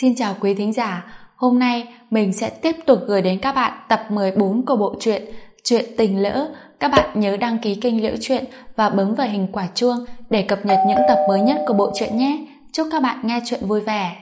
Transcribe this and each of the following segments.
Xin chào quý thính giả, hôm nay mình sẽ tiếp tục gửi đến các bạn tập 14 của bộ truyện Chuyện Tình Lỡ. Các bạn nhớ đăng ký kênh Liễu Chuyện và bấm vào hình quả chuông để cập nhật những tập mới nhất của bộ truyện nhé. Chúc các bạn nghe chuyện vui vẻ.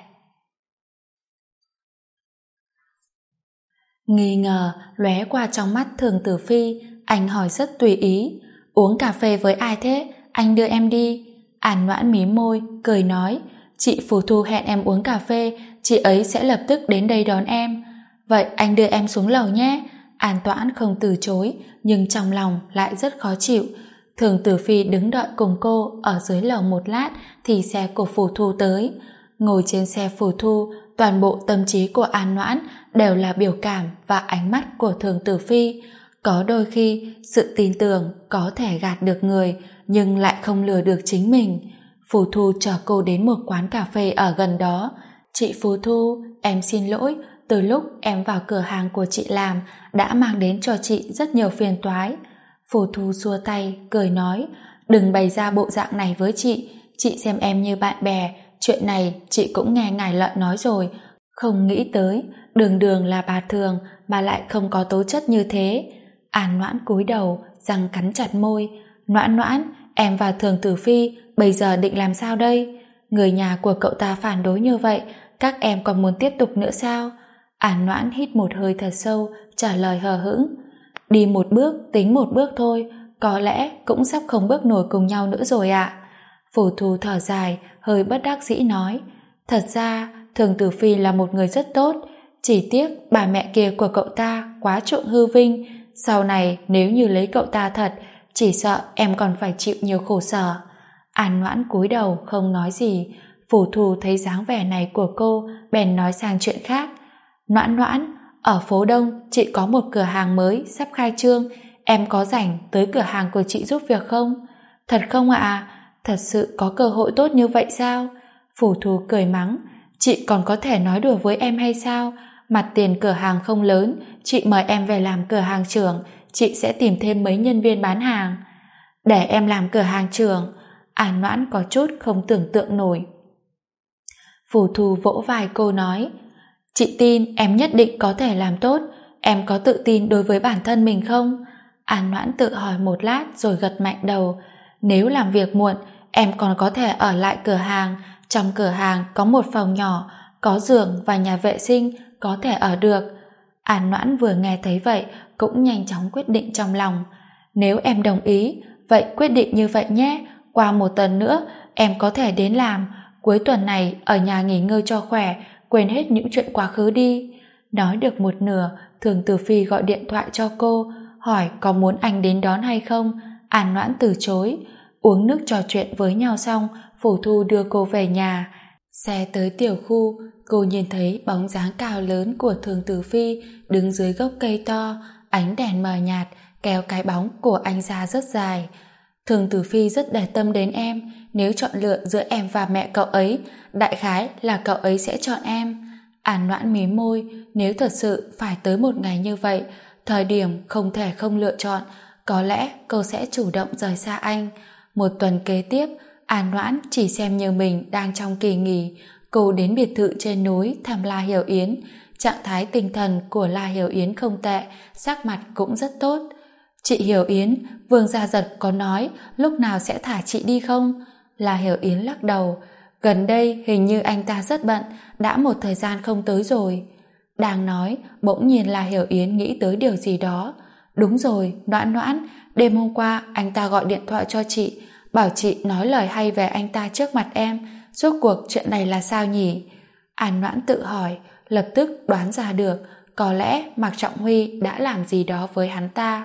Nghi ngờ lóe qua trong mắt Thường Tử Phi, anh hỏi rất tùy ý: uống cà phê với ai thế? Anh đưa em đi. An Noãn mím môi, cười nói: chị Phù Thu hẹn em uống cà phê, chị ấy sẽ lập tức đến đây đón em. Vậy anh đưa em xuống lầu nhé. An Toãn không từ chối, nhưng trong lòng lại rất khó chịu. Thường Tử Phi đứng đợi cùng cô ở dưới lầu một lát thì xe của Phù Thu tới. Ngồi trên xe Phù Thu, toàn bộ tâm trí của An Noãn đều là biểu cảm và ánh mắt của Thường Tử Phi. Có đôi khi sự tin tưởng có thể gạt được người, nhưng lại không lừa được chính mình. Phù Thu chở cô đến một quán cà phê ở gần đó. Chị Phù Thu, em xin lỗi, từ lúc em vào cửa hàng của chị làm đã mang đến cho chị rất nhiều phiền toái. Phù Thu xua tay, cười nói: đừng bày ra bộ dạng này với chị xem em như bạn bè, chuyện này chị cũng nghe ngài Lợi nói rồi. Không nghĩ tới, đường đường là bà Thường mà lại không có tố chất như thế. An Noãn cúi đầu, răng cắn chặt môi. Noãn Noãn, em và Thường Tử Phi bây giờ định làm sao đây? Người nhà của cậu ta phản đối như vậy, các em còn muốn tiếp tục nữa sao? An Noãn hít một hơi thật sâu, trả lời hờ hững: đi một bước tính một bước thôi, có lẽ cũng sắp không bước nổi cùng nhau nữa rồi ạ. Phù Thu thở dài, hơi bất đắc dĩ nói: thật ra Thường Tử Phi là một người rất tốt, chỉ tiếc bà mẹ kia của cậu ta quá chuộng hư vinh, sau này nếu như lấy cậu ta thật, chỉ sợ em còn phải chịu nhiều khổ sở. An Noãn cúi đầu không nói gì. Phù Thu thấy dáng vẻ này của cô bèn nói sang chuyện khác: Noãn Noãn, ở phố Đông chị có một cửa hàng mới sắp khai trương, em có rảnh tới cửa hàng của chị giúp việc không? Thật không ạ? Thật sự có cơ hội tốt như vậy sao? Phù Thu cười mắng: chị còn có thể nói đùa với em hay sao? Mặt tiền cửa hàng không lớn, chị mời em về làm cửa hàng trưởng, chị sẽ tìm thêm mấy nhân viên bán hàng. Để em làm cửa hàng trưởng? An Noãn có chút không tưởng tượng nổi. Phù Thu vỗ vai cô nói: chị tin em nhất định có thể làm tốt, em có tự tin đối với bản thân mình không? An Noãn tự hỏi một lát rồi gật mạnh đầu: nếu làm việc muộn, em còn có thể ở lại cửa hàng, trong cửa hàng có một phòng nhỏ, có giường và nhà vệ sinh, có thể ở được. An Noãn vừa nghe thấy vậy cũng nhanh chóng quyết định trong lòng: nếu em đồng ý, vậy quyết định như vậy nhé, qua một tuần nữa em có thể đến làm, cuối tuần này ở nhà nghỉ ngơi cho khỏe, quên hết những chuyện quá khứ đi. Nói được một nửa, Thường Tử Phi gọi điện thoại cho cô, hỏi có muốn anh đến đón hay không. An Noãn từ chối. Uống nước trò chuyện với nhau xong, Phù Thu đưa cô về nhà. Xe tới tiểu khu, cô nhìn thấy bóng dáng cao lớn của Thường Tử Phi đứng dưới gốc cây to, ánh đèn mờ nhạt kéo cái bóng của anh ra rất dài. Thường Tử Phi rất để tâm đến em, nếu chọn lựa giữa em và mẹ cậu ấy, đại khái là cậu ấy sẽ chọn em. An Noãn mím môi, nếu thật sự phải tới một ngày như vậy, thời điểm không thể không lựa chọn, có lẽ cô sẽ chủ động rời xa anh. Một tuần kế tiếp, An Noãn chỉ xem như mình đang trong kỳ nghỉ. Cô đến biệt thự trên núi thăm La Hiểu Yến. Trạng thái tinh thần của La Hiểu Yến không tệ, sắc mặt cũng rất tốt. Chị Hiểu Yến, Vương Gia Giật có nói lúc nào sẽ thả chị đi không? La Hiểu Yến lắc đầu: gần đây hình như anh ta rất bận, đã một thời gian không tới rồi. Đang nói, bỗng nhiên La Hiểu Yến nghĩ tới điều gì đó. Đúng rồi, Noãn Noãn, đêm hôm qua anh ta gọi điện thoại cho chị, bảo chị nói lời hay về anh ta trước mặt em. Rốt cuộc chuyện này là sao nhỉ? An Noãn tự hỏi, lập tức đoán ra được, có lẽ Mạc Trọng Huy đã làm gì đó với hắn ta.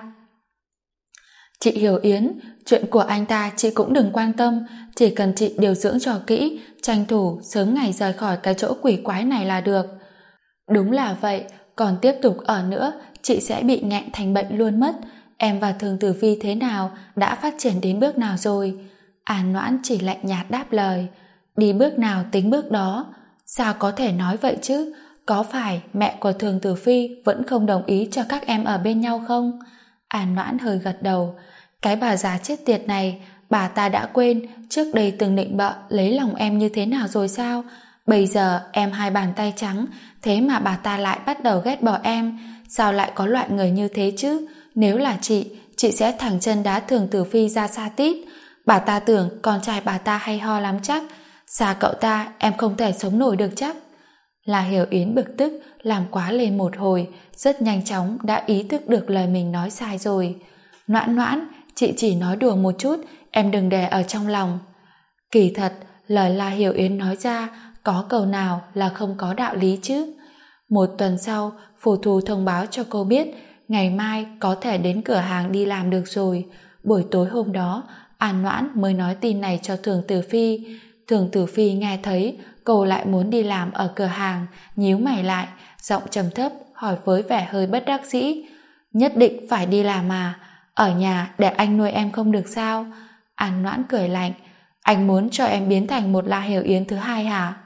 Chị Hiểu Yến, chuyện của anh ta chị cũng đừng quan tâm, chỉ cần chị điều dưỡng cho kỹ, tranh thủ sớm ngày rời khỏi cái chỗ quỷ quái này là được. Đúng là vậy, còn tiếp tục ở nữa, chị sẽ bị nghẹn thành bệnh luôn mất. Em và Thường Tử Phi thế nào, đã phát triển đến bước nào rồi? An Noãn chỉ lạnh nhạt đáp lời: đi bước nào tính bước đó. Sao có thể nói vậy chứ? Có phải mẹ của Thường Tử Phi vẫn không đồng ý cho các em ở bên nhau không? An Noãn hơi gật đầu. Cái bà già chết tiệt này, bà ta đã quên trước đây từng định bợ lấy lòng em như thế nào rồi sao? Bây giờ em hai bàn tay trắng, thế mà bà ta lại bắt đầu ghét bỏ em. Sao lại có loại người như thế chứ? Nếu là chị sẽ thẳng chân đá Thường Tử Phi ra xa tít. Bà ta tưởng con trai bà ta hay ho lắm chắc. Xa cậu ta em không thể sống nổi được chắc. La Hiểu Yến bực tức làm quá lên một hồi, rất nhanh chóng đã ý thức được lời mình nói sai rồi. Noãn Noãn, chị chỉ nói đùa một chút, em đừng để ở trong lòng. Kỳ thật, lời La Hiểu Yến nói ra có câu nào là không có đạo lý chứ. Một tuần sau, phù thù thông báo cho cô biết ngày mai có thể đến cửa hàng đi làm được rồi. Buổi tối hôm đó, An Noãn mới nói tin này cho Thường Tử Phi. Thường Tử Phi nghe thấy cô lại muốn đi làm ở cửa hàng, nhíu mày lại, giọng trầm thấp hỏi với vẻ hơi bất đắc dĩ. Nhất định phải đi làm à? Ở nhà để anh nuôi em không được sao? An Noãn cười lạnh. Anh muốn cho em biến thành một La Hiểu Yến thứ hai hả?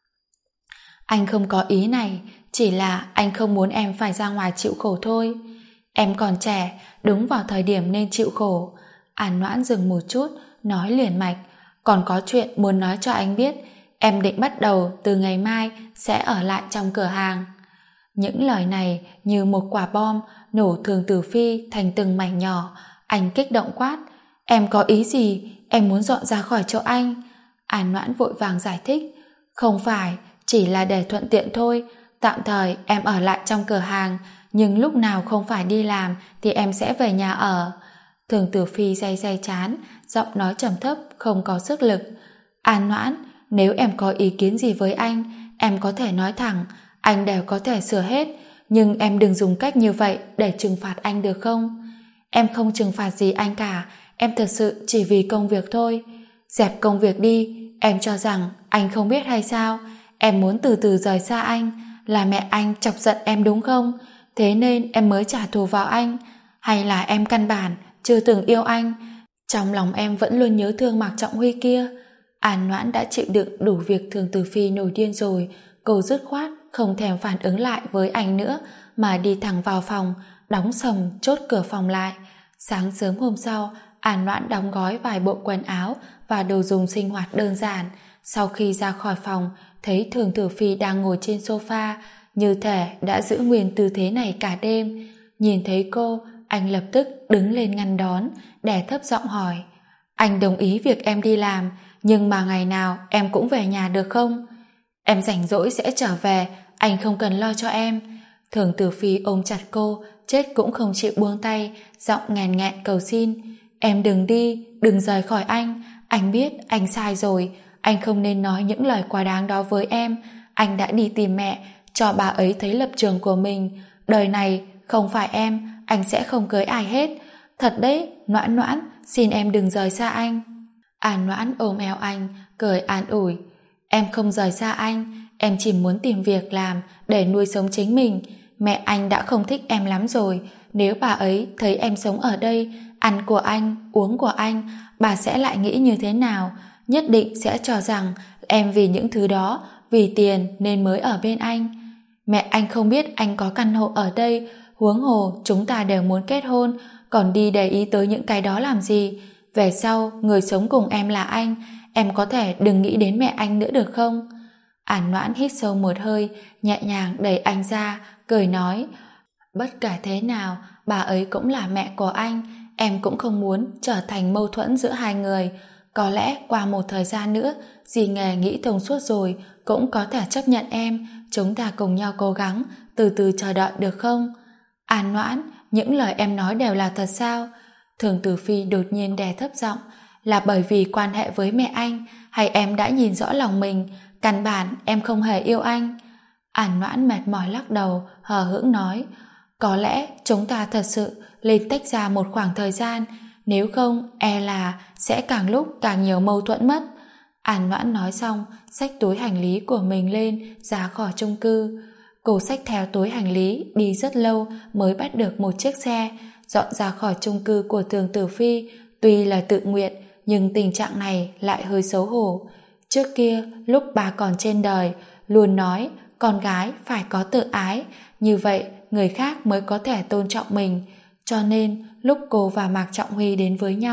Anh không có ý này, chỉ là anh không muốn em phải ra ngoài chịu khổ thôi. Em còn trẻ, đúng vào thời điểm nên chịu khổ. An Noãn dừng một chút, nói liền mạch. Còn có chuyện muốn nói cho anh biết, em định bắt đầu từ ngày mai sẽ ở lại trong cửa hàng. Những lời này như một quả bom nổ Thường Tử Phi thành từng mảnh nhỏ. Anh kích động quát. Em có ý gì? Em muốn dọn ra khỏi chỗ anh. An Noãn vội vàng giải thích. Không phải, chỉ là để thuận tiện thôi. Tạm thời em ở lại trong cửa hàng, nhưng lúc nào không phải đi làm thì em sẽ về nhà ở. Thường Tử Phi day chán, giọng nói trầm thấp không có sức lực. An Noãn, nếu em có ý kiến gì với anh, em có thể nói thẳng, anh đều có thể sửa hết, nhưng em đừng dùng cách như vậy để trừng phạt anh được không? Em không trừng phạt gì anh cả, em thật sự chỉ vì công việc thôi. Dẹp công việc đi, em cho rằng anh không biết hay sao? Em muốn từ từ rời xa anh, là mẹ anh chọc giận em đúng không? Thế nên em mới trả thù vào anh, hay là em căn bản chưa từng yêu anh? Trong lòng em vẫn luôn nhớ thương Mạc Trọng Huy kia. An Noãn đã chịu đựng đủ việc Thường Tử Phi nổi điên rồi, cô dứt khoát không thèm phản ứng lại với anh nữa mà đi thẳng vào phòng, đóng sầm chốt cửa phòng lại. Sáng sớm hôm sau, An Noãn đóng gói vài bộ quần áo và đồ dùng sinh hoạt đơn giản. Sau khi ra khỏi phòng, thấy Thường Tử Phi đang ngồi trên sofa, như thể đã giữ nguyên tư thế này cả đêm. Nhìn thấy cô, anh lập tức đứng lên ngăn đón, đè thấp giọng hỏi. Anh đồng ý việc em đi làm, nhưng mà ngày nào em cũng về nhà được không? Em rảnh rỗi sẽ trở về, anh không cần lo cho em. Thường Tử Phi ôm chặt cô, chết cũng không chịu buông tay, giọng nghẹn nghẹn cầu xin. Em đừng đi, đừng rời khỏi anh biết anh sai rồi, anh không nên nói những lời quá đáng đó với em. Anh đã đi tìm mẹ, cho bà ấy thấy lập trường của mình. Đời này không phải em, anh sẽ không cưới ai hết. Thật đấy, Noãn Noãn, xin em đừng rời xa anh. An Noãn ôm eo anh, cười an ủi. Em không rời xa anh, em chỉ muốn tìm việc làm để nuôi sống chính mình. Mẹ anh đã không thích em lắm rồi, nếu bà ấy thấy em sống ở đây, ăn của anh, uống của anh, bà sẽ lại nghĩ như thế nào? Nhất định sẽ cho rằng em vì những thứ đó, vì tiền nên mới ở bên anh. Mẹ anh không biết anh có căn hộ ở đây, huống hồ chúng ta đều muốn kết hôn, còn đi để ý tới những cái đó làm gì? Về sau, người sống cùng em là anh, em có thể đừng nghĩ đến mẹ anh nữa được không? An Noãn hít sâu một hơi, nhẹ nhàng đẩy anh ra, cười nói, bất kể thế nào, bà ấy cũng là mẹ của anh, em cũng không muốn trở thành mâu thuẫn giữa hai người. Có lẽ qua một thời gian nữa, dì nghề nghĩ thông suốt rồi, cũng có thể chấp nhận em, chúng ta cùng nhau cố gắng, từ từ chờ đợi được không? An Noãn, những lời em nói đều là thật sao? Thường Tử Phi đột nhiên đè thấp giọng, là bởi vì quan hệ với mẹ anh, hay em đã nhìn rõ lòng mình, căn bản em không hề yêu anh? An Noãn mệt mỏi lắc đầu, hờ hững nói, có lẽ chúng ta thật sự nên tách ra một khoảng thời gian, nếu không e là sẽ càng lúc càng nhiều mâu thuẫn mất. An Noãn nói xong, xách túi hành lý của mình lên, ra khỏi chung cư. Cô xách theo túi hành lý đi rất lâu mới bắt được một chiếc xe, dọn ra khỏi chung cư của Thường Tử Phi. Tuy là tự nguyện, nhưng tình trạng này lại hơi xấu hổ. Trước kia, lúc bà còn trên đời, luôn nói con gái phải có tự ái, như vậy người khác mới có thể tôn trọng mình. Cho nên, lúc cô và Mạc Trọng Huy đến với nhau,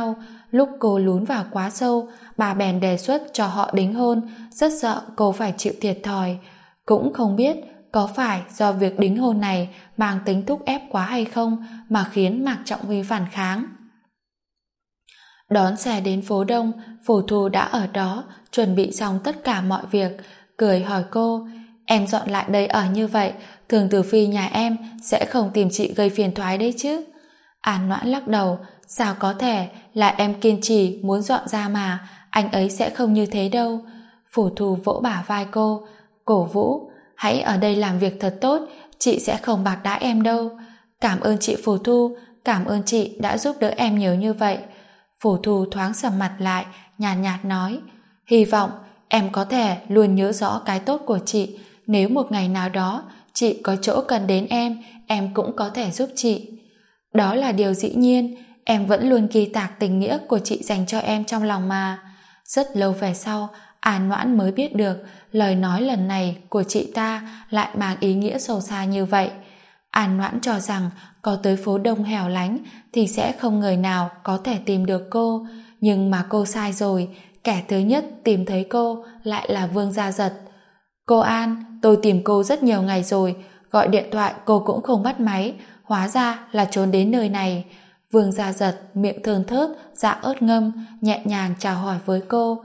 lúc cô lún vào quá sâu, bà bèn đề xuất cho họ đính hôn, rất sợ cô phải chịu thiệt thòi. Cũng không biết có phải do việc đính hôn này mang tính thúc ép quá hay không mà khiến Mạc Trọng Huy phản kháng. Đón xe đến phố Đông, Phù Thu đã ở đó, chuẩn bị xong tất cả mọi việc, cười hỏi cô, em dọn lại đây ở như vậy, Thường Tử Phi nhà em sẽ không tìm chị gây phiền toái đấy chứ? An Noãn lắc đầu, sao có thể, là em kiên trì muốn dọn ra mà, anh ấy sẽ không như thế đâu. Phù Thu vỗ bả vai cô, cổ vũ, hãy ở đây làm việc thật tốt, chị sẽ không bạc đãi em đâu. Cảm ơn chị Phù Thu, cảm ơn chị đã giúp đỡ em nhiều như vậy. Phù Thu thoáng sầm mặt lại, nhàn nhạt nói, hy vọng em có thể luôn nhớ rõ cái tốt của chị, nếu một ngày nào đó chị có chỗ cần đến em cũng có thể giúp chị. Đó là điều dĩ nhiên, em vẫn luôn ghi tạc tình nghĩa của chị dành cho em trong lòng mà. Rất lâu về sau, An Noãn mới biết được lời nói lần này của chị ta lại mang ý nghĩa sâu xa như vậy. An Noãn cho rằng có tới phố Đông hẻo lánh thì sẽ không người nào có thể tìm được cô, nhưng mà cô sai rồi, kẻ thứ nhất tìm thấy cô lại là Vương Gia Giật. Cô An, tôi tìm cô rất nhiều ngày rồi, gọi điện thoại cô cũng không bắt máy, hóa ra là trốn đến nơi này. Vương Gia Giật miệng thơm thớt, dạ ớt ngâm, nhẹ nhàng chào hỏi với cô.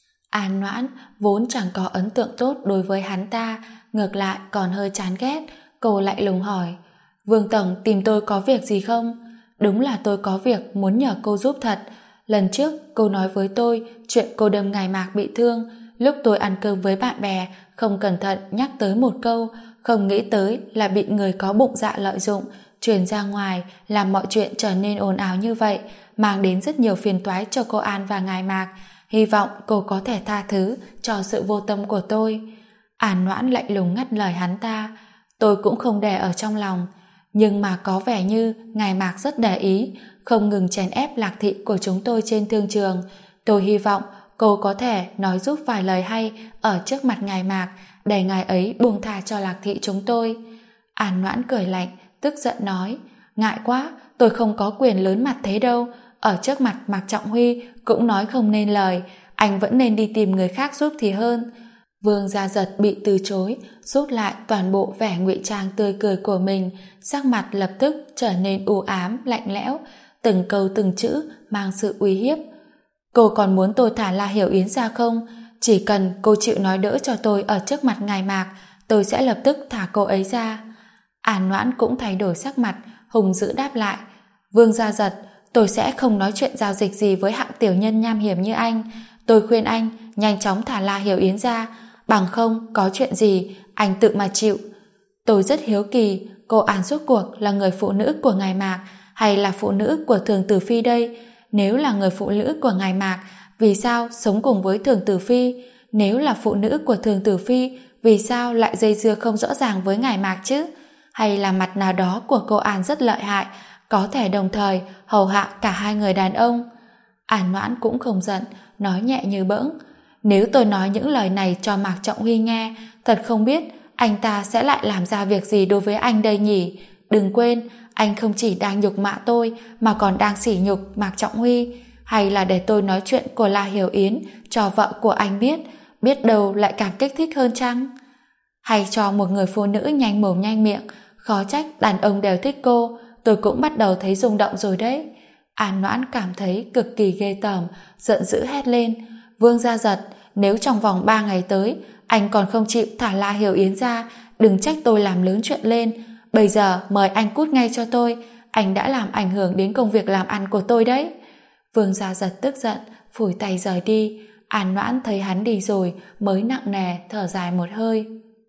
An Noãn vốn chẳng có ấn tượng tốt đối với hắn ta, ngược lại còn hơi chán ghét. Cô lại lùng hỏi, Vương Tổng tìm tôi có việc gì không? Đúng là tôi có việc muốn nhờ cô giúp thật. Lần trước cô nói với tôi chuyện cô đâm Ngài Mạc bị thương, lúc tôi ăn cơm với bạn bè không cẩn thận nhắc tới một câu, không nghĩ tới là bị người có bụng dạ lợi dụng, truyền ra ngoài làm mọi chuyện trở nên ồn ào như vậy, mang đến rất nhiều phiền toái cho cô An và Ngài Mạc. Hy vọng cô có thể tha thứ cho sự vô tâm của tôi. An Noãn lạnh lùng ngắt lời hắn ta, tôi cũng không để ở trong lòng, nhưng mà có vẻ như Ngài Mạc rất để ý, không ngừng chèn ép Lạc Thị của chúng tôi trên thương trường. Tôi hy vọng cô có thể nói giúp vài lời hay ở trước mặt Ngài Mạc để ngài ấy buông tha cho Lạc Thị chúng tôi. An Noãn cười lạnh, tức giận nói, ngại quá, tôi không có quyền lớn mặt thế đâu, ở trước mặt Mạc Trọng Huy cũng nói không nên lời, anh vẫn nên đi tìm người khác giúp thì hơn. Vương Gia Giật bị từ chối, rút lại toàn bộ vẻ ngụy trang tươi cười của mình, sắc mặt lập tức trở nên u ám, lạnh lẽo, từng câu từng chữ mang sự uy hiếp. Cô còn muốn tôi thả La Hiểu Yến ra không? Chỉ cần cô chịu nói đỡ cho tôi ở trước mặt Ngài Mạc, tôi sẽ lập tức thả cô ấy ra. An Noãn cũng thay đổi sắc mặt, hùng dữ đáp lại, Vương Gia Giật, tôi sẽ không nói chuyện giao dịch gì với hạng tiểu nhân nham hiểm như anh. Tôi khuyên anh nhanh chóng thả La Hiểu Yến ra, bằng không có chuyện gì anh tự mà chịu. Tôi rất hiếu kỳ, cô An rốt cuộc là người phụ nữ của Ngài Mạc hay là phụ nữ của Thường Tử Phi đây? Nếu là người phụ nữ của Ngài Mạc, vì sao sống cùng với Thường Tử Phi? Nếu là phụ nữ của Thường Tử Phi, vì sao lại dây dưa không rõ ràng với Ngài Mạc chứ? Hay là mặt nào đó của cô An rất lợi hại, có thể đồng thời hầu hạ cả hai người đàn ông? An Noãn cũng không giận, nói nhẹ như bỡng, nếu tôi nói những lời này cho Mạc Trọng Huy nghe, thật không biết anh ta sẽ lại làm ra việc gì đối với anh đây nhỉ? Đừng quên, anh không chỉ đang nhục mạ tôi mà còn đang sỉ nhục Mạc Trọng Huy. Hay là để tôi nói chuyện của La Hiểu Yến cho vợ của anh biết đâu lại càng kích thích hơn chăng? Hay cho một người phụ nữ nhanh mồm nhanh miệng, khó trách đàn ông đều thích cô, tôi cũng bắt đầu thấy rung động rồi đấy. An Noãn cảm thấy cực kỳ ghê tởm, giận dữ hét lên, Vương Gia Giật, nếu trong vòng 3 ngày tới anh còn không chịu thả La Hiểu Yến ra, đừng trách tôi làm lớn chuyện lên. Bây giờ mời anh cút ngay cho tôi, anh đã làm ảnh hưởng đến công việc làm ăn của tôi đấy. Vương Gia Giật tức giận, phủi tay rời đi. An Noãn thấy hắn đi rồi mới nặng nề thở dài một hơi.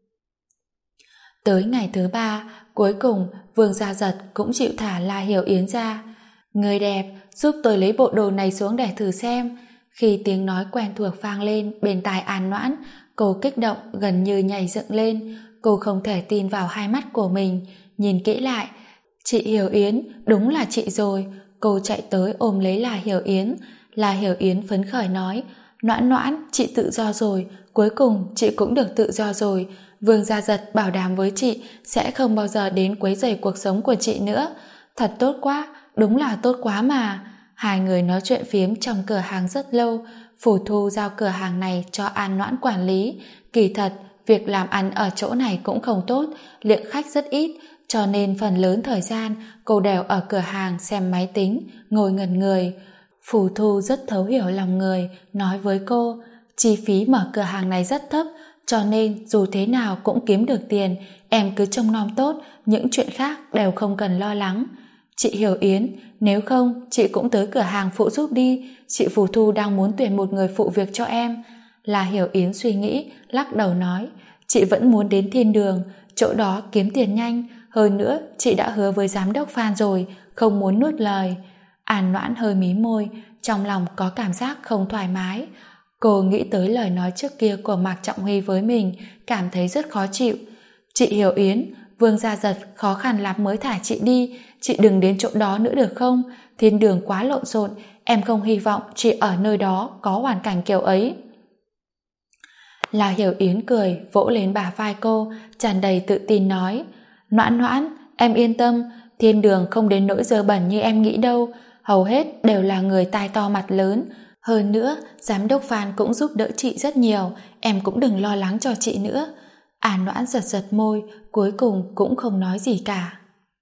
Tới ngày thứ 3, cuối cùng Vương Gia Giật cũng chịu thả La Hiểu Yến ra. Người đẹp, giúp tôi lấy bộ đồ này xuống để thử xem. Khi tiếng nói quen thuộc vang lên bên tai An Noãn, cô kích động gần như nhảy dựng lên. Cô không thể tin vào hai mắt của mình, nhìn kỹ lại. Chị Hiểu Yến, đúng là chị rồi. Cô chạy tới ôm lấy La Hiểu Yến. La Hiểu Yến phấn khởi nói, Noãn Noãn, chị tự do rồi, cuối cùng chị cũng được tự do rồi. Vương Gia Giật bảo đảm với chị sẽ không bao giờ đến quấy rầy cuộc sống của chị nữa. Thật tốt quá, đúng là tốt quá mà. Hai người nói chuyện phiếm trong cửa hàng rất lâu. Phù Thu giao cửa hàng này cho An Noãn quản lý. Kỳ thật, việc làm ăn ở chỗ này cũng không tốt, lượng khách rất ít, cho nên phần lớn thời gian cô đều ở cửa hàng xem máy tính, ngồi ngẩn người. Phù Thu rất thấu hiểu lòng người, nói với cô, chi phí mở cửa hàng này rất thấp, cho nên dù thế nào cũng kiếm được tiền, em cứ trông nom tốt, những chuyện khác đều không cần lo lắng. Chị Hiểu Yến, nếu không chị cũng tới cửa hàng phụ giúp đi, chị Phù Thu đang muốn tuyển một người phụ việc cho em. Là Hiểu Yến suy nghĩ, lắc đầu nói, chị vẫn muốn đến Thiên Đường, chỗ đó kiếm tiền nhanh, hơn nữa chị đã hứa với giám đốc Phan rồi, không muốn nuốt lời. An Noãn hơi mí môi, trong lòng có cảm giác không thoải mái. Cô nghĩ tới lời nói trước kia của Mạc Trọng Huy với mình, cảm thấy rất khó chịu. Chị Hiểu Yến, Vương Gia Giật khó khăn lắm mới thả chị đi, chị đừng đến chỗ đó nữa được không? Thiên Đường quá lộn xộn, em không hy vọng chị ở nơi đó có hoàn cảnh kiểu ấy. Là Hiểu Yến cười, vỗ lên bả vai cô, tràn đầy tự tin nói, Noãn Noãn, em yên tâm, Thiên Đường không đến nỗi dơ bẩn như em nghĩ đâu, hầu hết đều là người tai to mặt lớn. Hơn nữa, giám đốc Phan cũng giúp đỡ chị rất nhiều, em cũng đừng lo lắng cho chị nữa. An Noãn giật giật môi, cuối cùng cũng không nói gì cả.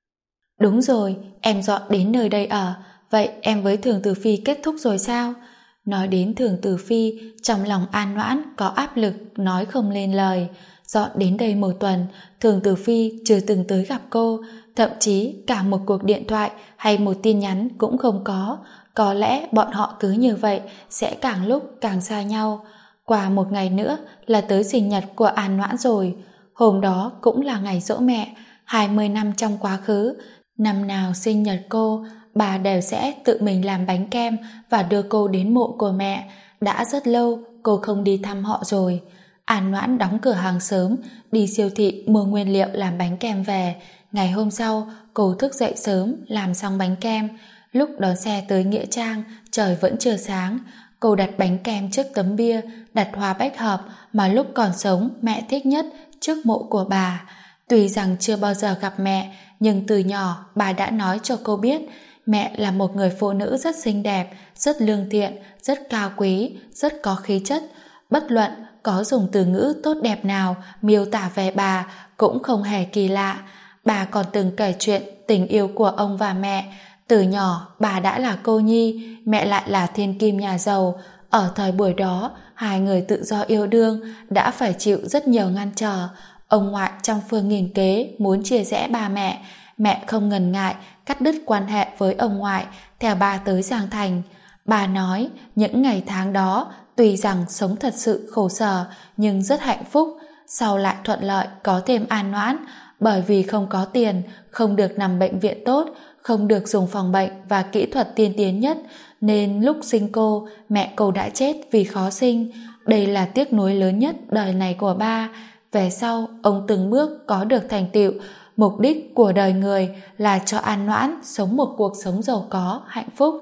Đúng rồi, em dọn đến nơi đây ở, vậy em với Thường Tử Phi kết thúc rồi sao? Nói đến Thường Tử Phi, trong lòng An Noãn có áp lực nói không lên lời. Dọn đến đây một tuần, Thường Tử Phi chưa từng tới gặp cô, thậm chí cả một cuộc điện thoại hay một tin nhắn cũng không có. Có lẽ bọn họ cứ như vậy sẽ càng lúc càng xa nhau. Qua một ngày nữa là tới sinh nhật của An Noãn rồi. Hôm đó cũng là ngày giỗ mẹ. 20 năm trong quá khứ, năm nào sinh nhật cô, bà đều sẽ tự mình làm bánh kem và đưa cô đến mộ của mẹ. Đã rất lâu cô không đi thăm họ rồi. An Noãn đóng cửa hàng sớm, đi siêu thị mua nguyên liệu làm bánh kem về. Ngày hôm sau, cô thức dậy sớm làm xong bánh kem. Lúc đón xe tới Nghĩa Trang, trời vẫn chưa sáng. Cô đặt bánh kem trước tấm bia, đặt hoa bách hợp mà lúc còn sống mẹ thích nhất trước mộ của bà. Tuy rằng chưa bao giờ gặp mẹ, nhưng từ nhỏ bà đã nói cho cô biết mẹ là một người phụ nữ rất xinh đẹp, rất lương thiện, rất cao quý, rất có khí chất. Bất luận có dùng từ ngữ tốt đẹp nào miêu tả về bà cũng không hề kỳ lạ. Bà còn từng kể chuyện tình yêu của ông và mẹ. Từ nhỏ bà đã là cô nhi, mẹ lại là thiên kim nhà giàu. Ở thời buổi đó, hai người tự do yêu đương đã phải chịu rất nhiều ngăn trở. Ông ngoại trăm phương nghìn kế muốn chia rẽ ba mẹ. Mẹ không ngần ngại cắt đứt quan hệ với ông ngoại, theo bà tới Giang Thành. Bà nói những ngày tháng đó tuy rằng sống thật sự khổ sở nhưng rất hạnh phúc. Sau lại thuận lợi có thêm An Noãn, bởi vì không có tiền, không được nằm bệnh viện tốt, không được dùng phòng bệnh và kỹ thuật tiên tiến nhất, nên lúc sinh cô, mẹ cô đã chết vì khó sinh. Đây là tiếc nuối lớn nhất đời này của ba. Về sau, ông từng bước có được thành tựu. Mục đích của đời người là cho An Noãn sống một cuộc sống giàu có, hạnh phúc.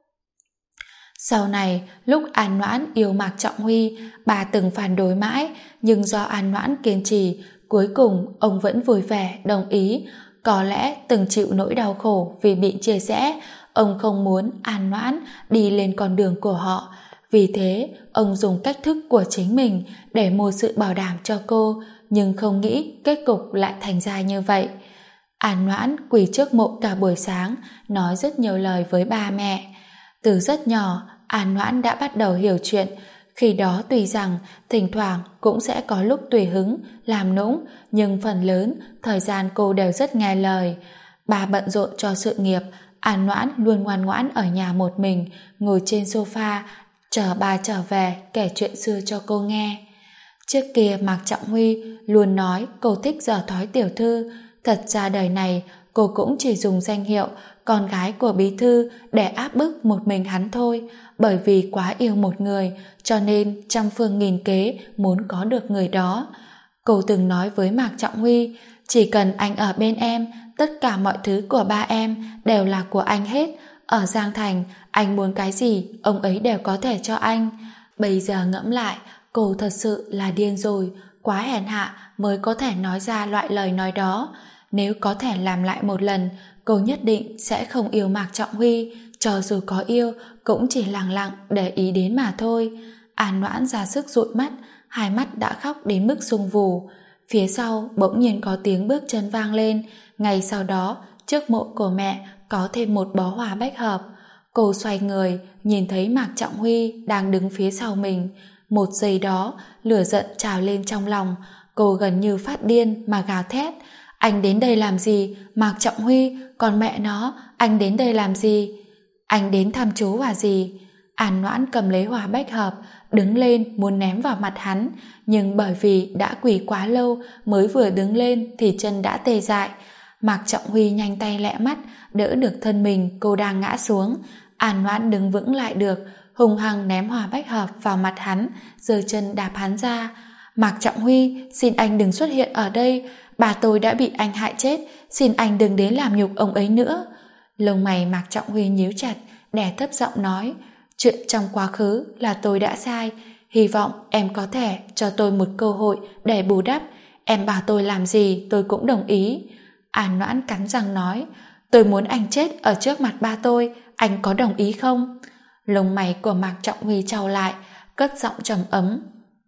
Sau này, lúc An Noãn yêu Mạc Trọng Huy, bà từng phản đối mãi, nhưng do An Noãn kiên trì, cuối cùng ông vẫn vui vẻ đồng ý. Có lẽ từng chịu nỗi đau khổ vì bị chia rẽ, ông không muốn An Noãn đi lên con đường của họ. Vì thế, ông dùng cách thức của chính mình để mua sự bảo đảm cho cô, nhưng không nghĩ kết cục lại thành ra như vậy. An Noãn quỳ trước mộ cả buổi sáng, nói rất nhiều lời với ba mẹ. Từ rất nhỏ, An Noãn đã bắt đầu hiểu chuyện. Khi đó tuy rằng thỉnh thoảng cũng sẽ có lúc tùy hứng, làm nũng, nhưng phần lớn thời gian cô đều rất nghe lời. Bà bận rộn cho sự nghiệp, An Noãn luôn ngoan ngoãn ở nhà một mình, ngồi trên sofa, chờ bà trở về kể chuyện xưa cho cô nghe. Trước kia Mạc Trọng Huy luôn nói cô thích dở thói tiểu thư. Thật ra đời này cô cũng chỉ dùng danh hiệu con gái của bí thư để áp bức một mình hắn thôi, bởi vì quá yêu một người cho nên trăm phương nghìn kế muốn có được người đó. Cô từng nói với Mạc Trọng Huy, chỉ cần anh ở bên em, tất cả mọi thứ của ba em đều là của anh hết. Ở Giang Thành, anh muốn cái gì ông ấy đều có thể cho anh. Bây giờ ngẫm lại, cô thật sự là điên rồi, quá hèn hạ mới có thể nói ra loại lời nói đó. Nếu có thể làm lại một lần, cô nhất định sẽ không yêu Mạc Trọng Huy, cho dù có yêu cũng chỉ lặng lặng để ý đến mà thôi. An Noãn ra sức dụi mắt, hai mắt đã khóc đến mức sưng vù. Phía sau bỗng nhiên có tiếng bước chân vang lên, ngay sau đó trước mộ của mẹ có thêm một bó hoa bách hợp. Cô xoay người, nhìn thấy Mạc Trọng Huy đang đứng phía sau mình. Một giây đó, lửa giận trào lên trong lòng, cô gần như phát điên mà gào thét: anh đến đây làm gì? Mạc Trọng Huy, còn mẹ nó, anh đến đây làm gì? Anh đến thăm chú à gì? An Noãn cầm lấy hoa bách hợp, đứng lên muốn ném vào mặt hắn, nhưng bởi vì đã quỳ quá lâu, mới vừa đứng lên thì chân đã tê dại. Mạc Trọng Huy nhanh tay lẹ mắt đỡ được thân mình cô đang ngã xuống. An Noãn đứng vững lại được, hung hăng ném hoa bách hợp vào mặt hắn, giơ chân đạp hắn ra. Mạc Trọng Huy, xin anh đừng xuất hiện ở đây, bà tôi đã bị anh hại chết, xin anh đừng đến làm nhục ông ấy nữa. Lông mày Mạc Trọng Huy nhíu chặt, đè thấp giọng nói: chuyện trong quá khứ là tôi đã sai, hy vọng em có thể cho tôi một cơ hội để bù đắp. Em bảo tôi làm gì tôi cũng đồng ý. An Noãn cắn răng nói: tôi muốn anh chết ở trước mặt ba tôi, anh có đồng ý không? Lông mày của Mạc Trọng Huy chau lại, cất giọng trầm ấm: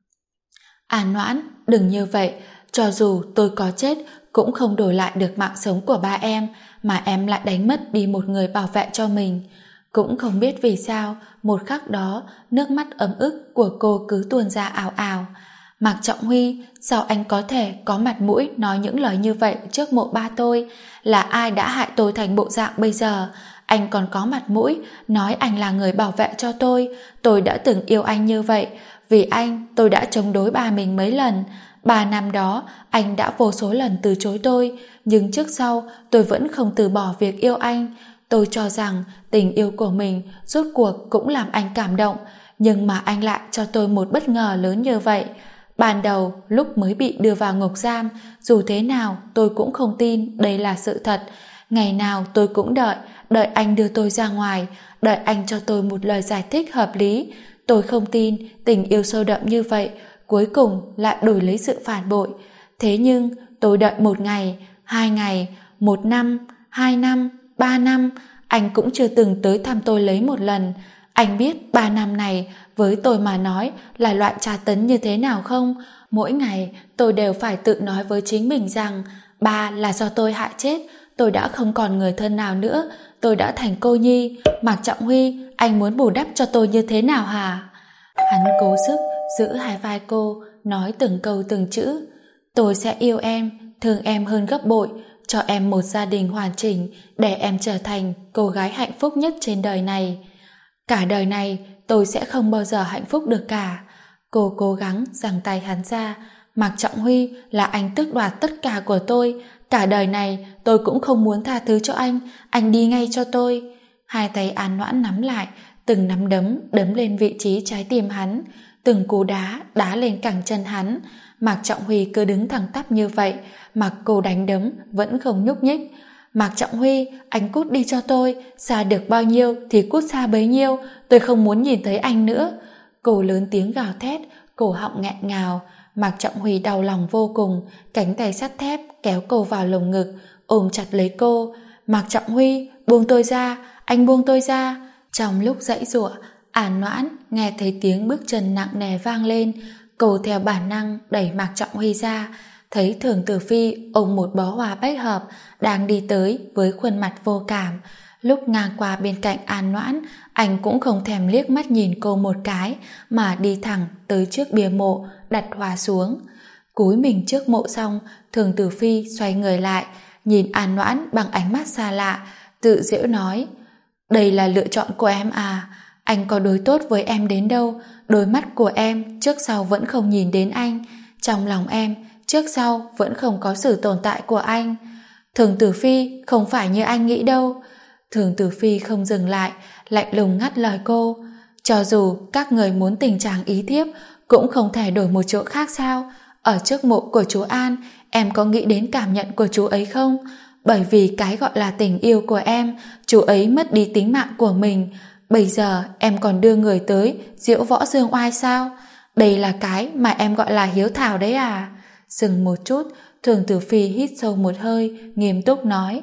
An Noãn, đừng như vậy, cho dù tôi có chết cũng không đổi lại được mạng sống của ba em, mà em lại đánh mất đi một người bảo vệ cho mình. Cũng không biết vì sao, một khắc đó, nước mắt ấm ức của cô cứ tuôn ra ào ào. Mạc Trọng Huy, sao anh có thể có mặt mũi nói những lời như vậy trước mộ ba tôi? Là ai đã hại tôi thành bộ dạng bây giờ? Anh còn có mặt mũi nói anh là người bảo vệ cho tôi đã từng yêu anh như vậy. Vì anh, tôi đã chống đối ba mình mấy lần. 3 năm đó, anh đã vô số lần từ chối tôi, nhưng trước sau tôi vẫn không từ bỏ việc yêu anh. Tôi cho rằng tình yêu của mình rốt cuộc cũng làm anh cảm động, nhưng mà anh lại cho tôi một bất ngờ lớn như vậy. Ban đầu, lúc mới bị đưa vào ngục giam, dù thế nào tôi cũng không tin đây là sự thật. Ngày nào tôi cũng đợi anh đưa tôi ra ngoài, đợi anh cho tôi một lời giải thích hợp lý. Tôi không tin tình yêu sâu đậm như vậy cuối cùng lại đổi lấy sự phản bội. Thế nhưng tôi đợi 1 ngày, 2 ngày, 1 năm, 2 năm, 3 năm, anh cũng chưa từng tới thăm tôi lấy một lần. Anh biết 3 năm này với tôi mà nói là loại tra tấn như thế nào không? Mỗi ngày tôi đều phải tự nói với chính mình rằng ba là do tôi hại chết, tôi đã không còn người thân nào nữa, tôi đã thành cô nhi. Mạc Trọng Huy, anh muốn bù đắp cho tôi như thế nào hả? Hắn cố sức giữ hai vai cô, nói từng câu từng chữ: tôi sẽ yêu em, thương em hơn gấp bội, cho em một gia đình hoàn chỉnh, để em trở thành cô gái hạnh phúc nhất trên đời này. Cả đời này tôi sẽ không bao giờ hạnh phúc được cả. Cô cố gắng giằng tay hắn ra. Mạc Trọng Huy, là anh tước đoạt tất cả của tôi, cả đời này tôi cũng không muốn tha thứ cho anh đi ngay cho tôi. Hai tay An Noãn nắm lại, từng nắm đấm lên vị trí trái tim hắn, từng cú đá lên cẳng chân hắn. Mạc Trọng Huy cứ đứng thẳng tắp như vậy, mặc cô đánh đấm vẫn không nhúc nhích. Mạc Trọng Huy, anh cút đi cho tôi, xa được bao nhiêu thì cút xa bấy nhiêu, tôi không muốn nhìn thấy anh nữa. Cô lớn tiếng gào thét, cổ họng nghẹn ngào. Mạc Trọng Huy đau lòng vô cùng, cánh tay sắt thép kéo cô vào lồng ngực, ôm chặt lấy cô. Mạc Trọng Huy, buông tôi ra, anh buông tôi ra. Trong lúc giãy giụa, An Noãn nghe thấy tiếng bước chân nặng nề vang lên. Cô theo bản năng đẩy Mạc Trọng Huy ra, thấy Thường Tử Phi ôm một bó hoa bách hợp đang đi tới với khuôn mặt vô cảm. Lúc ngang qua bên cạnh An Noãn, anh cũng không thèm liếc mắt nhìn cô một cái mà đi thẳng tới trước bia mộ, đặt hoa xuống. Cúi mình trước mộ xong, Thường Tử Phi xoay người lại, nhìn An Noãn bằng ánh mắt xa lạ, tự giễu nói: đây là lựa chọn của em à? Anh có đối tốt với em đến đâu, đôi mắt của em trước sau vẫn không nhìn đến anh, trong lòng em trước sau vẫn không có sự tồn tại của anh. Thường Tử Phi, không phải như anh nghĩ đâu. Thường Tử Phi không dừng lại, lạnh lùng ngắt lời cô: cho dù các người muốn tình trạng ý thiếp cũng không thể đổi một chỗ khác sao? Ở trước mộ của chú An, em có nghĩ đến cảm nhận của chú ấy không? Bởi vì cái gọi là tình yêu của em, chú ấy mất đi tính mạng của mình. Bây giờ em còn đưa người tới diễu võ dương oai sao? Đây là cái mà em gọi là hiếu thảo đấy à? Dừng một chút, Thường Tử Phi hít sâu một hơi, nghiêm túc nói: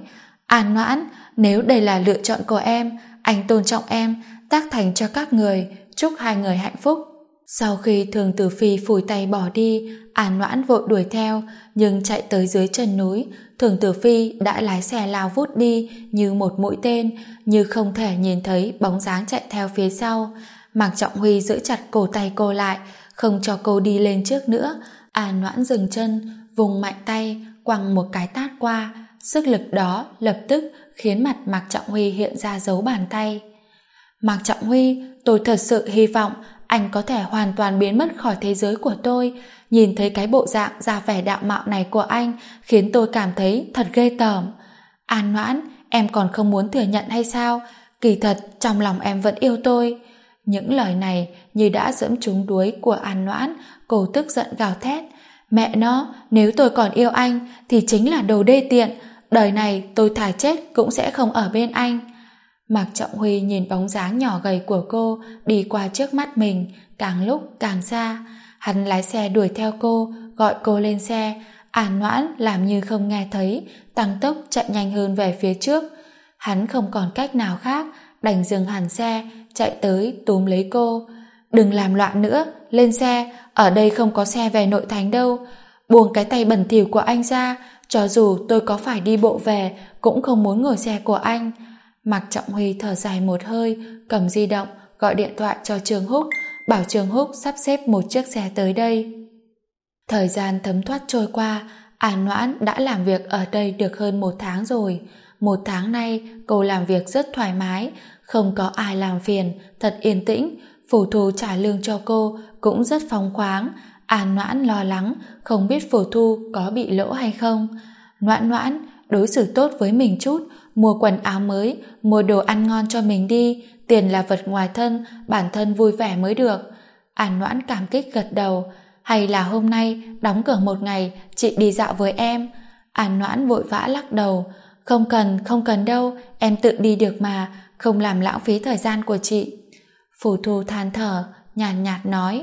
An Noãn, nếu đây là lựa chọn của em, anh tôn trọng em, tác thành cho các người, chúc hai người hạnh phúc. Sau khi Thường Tử Phi phủi tay bỏ đi, An Noãn vội đuổi theo, nhưng chạy tới dưới chân núi, Thường Tử Phi đã lái xe lao vút đi như một mũi tên, như không thể nhìn thấy bóng dáng chạy theo phía sau. Mạc Trọng Huy giữ chặt cổ tay cô lại, không cho cô đi lên trước nữa. An Noãn dừng chân, vùng mạnh tay, quăng một cái tát qua. Sức lực đó lập tức khiến mặt Mạc Trọng Huy hiện ra dấu bàn tay. Mạc Trọng Huy, tôi thật sự hy vọng anh có thể hoàn toàn biến mất khỏi thế giới của tôi. Nhìn thấy cái bộ dạng ra vẻ đạo mạo này của anh khiến tôi cảm thấy thật ghê tởm. An Noãn, em còn không muốn thừa nhận hay sao? Kỳ thật trong lòng em vẫn yêu tôi. Những lời này như đã dẫm trúng đuối của An Noãn. Cô tức giận gào thét. Mẹ nó, nếu tôi còn yêu anh thì chính là đồ đê tiện. Đời này tôi thà chết cũng sẽ không ở bên anh. Mạc Trọng Huy nhìn bóng dáng nhỏ gầy của cô đi qua trước mắt mình, càng lúc càng xa. Hắn lái xe đuổi theo cô, gọi cô lên xe. An Noãn làm như không nghe thấy, tăng tốc chạy nhanh hơn về phía trước. Hắn không còn cách nào khác, đành dừng hẳn xe, chạy tới túm lấy cô. Đừng làm loạn nữa, lên xe, ở đây không có xe về nội thành đâu. Buông cái tay bẩn thỉu của anh ra, cho dù tôi có phải đi bộ về cũng không muốn ngồi xe của anh. Mạc Trọng Huy thở dài một hơi, cầm di động gọi điện thoại cho Trương Húc, bảo Trương Húc sắp xếp một chiếc xe tới đây. Thời gian thấm thoát trôi qua, An Noãn đã làm việc ở đây được hơn 1 tháng rồi. 1 tháng nay cô làm việc rất thoải mái, không có ai làm phiền, thật yên tĩnh. Phổ Thu trả lương cho cô cũng rất phóng khoáng. An Noãn lo lắng không biết Phổ Thu có bị lỗ hay không. Noãn Noãn, đối xử tốt với mình chút, mua quần áo mới, mua đồ ăn ngon cho mình đi, tiền là vật ngoài thân, bản thân vui vẻ mới được. An Noãn cảm kích gật đầu. Hay là hôm nay đóng cửa 1 ngày, chị đi dạo với em? An Noãn vội vã lắc đầu. Không cần đâu, em tự đi được mà, không làm lãng phí thời gian của chị. Phù Thu than thở, nhàn nhạt nói.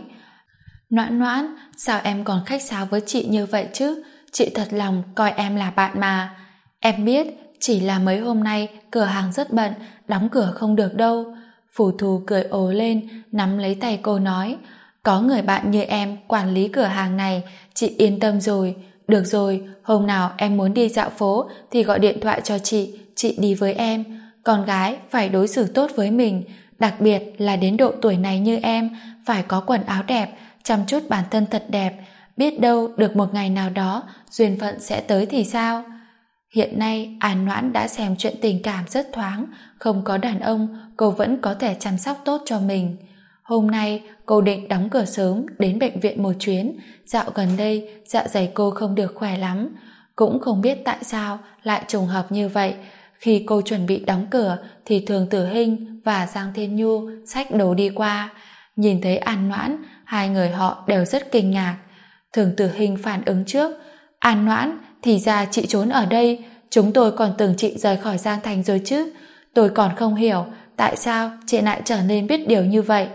Noãn Noãn, sao em còn khách sáo với chị như vậy chứ? Chị thật lòng coi em là bạn mà. Em biết, chỉ là mấy hôm nay cửa hàng rất bận, đóng cửa không được đâu. Phù Thu cười ồ lên, nắm lấy tay cô nói. Có người bạn như em quản lý cửa hàng này, chị yên tâm rồi. Được rồi, hôm nào em muốn đi dạo phố thì gọi điện thoại cho chị đi với em. Con gái phải đối xử tốt với mình, đặc biệt là đến độ tuổi này như em, phải có quần áo đẹp, chăm chút bản thân thật đẹp. Biết đâu được một ngày nào đó duyên phận sẽ tới thì sao? Hiện nay An Noãn đã xem chuyện tình cảm rất thoáng, không có đàn ông cô vẫn có thể chăm sóc tốt cho mình. Hôm nay cô định đóng cửa sớm đến bệnh viện một chuyến. Dạo gần đây dạ dày cô không được khỏe lắm, cũng không biết tại sao lại trùng hợp như vậy. Khi cô chuẩn bị đóng cửa thì Thường Tử Hinh và Giang Thiên Nhu xách đồ đi qua. Nhìn thấy An Noãn, hai người họ đều rất kinh ngạc. Thường Tử Hinh phản ứng trước. An Noãn, thì ra chị trốn ở đây, chúng tôi còn tưởng chị rời khỏi Giang Thành rồi chứ. Tôi còn không hiểu tại sao chị lại trở nên biết điều như vậy.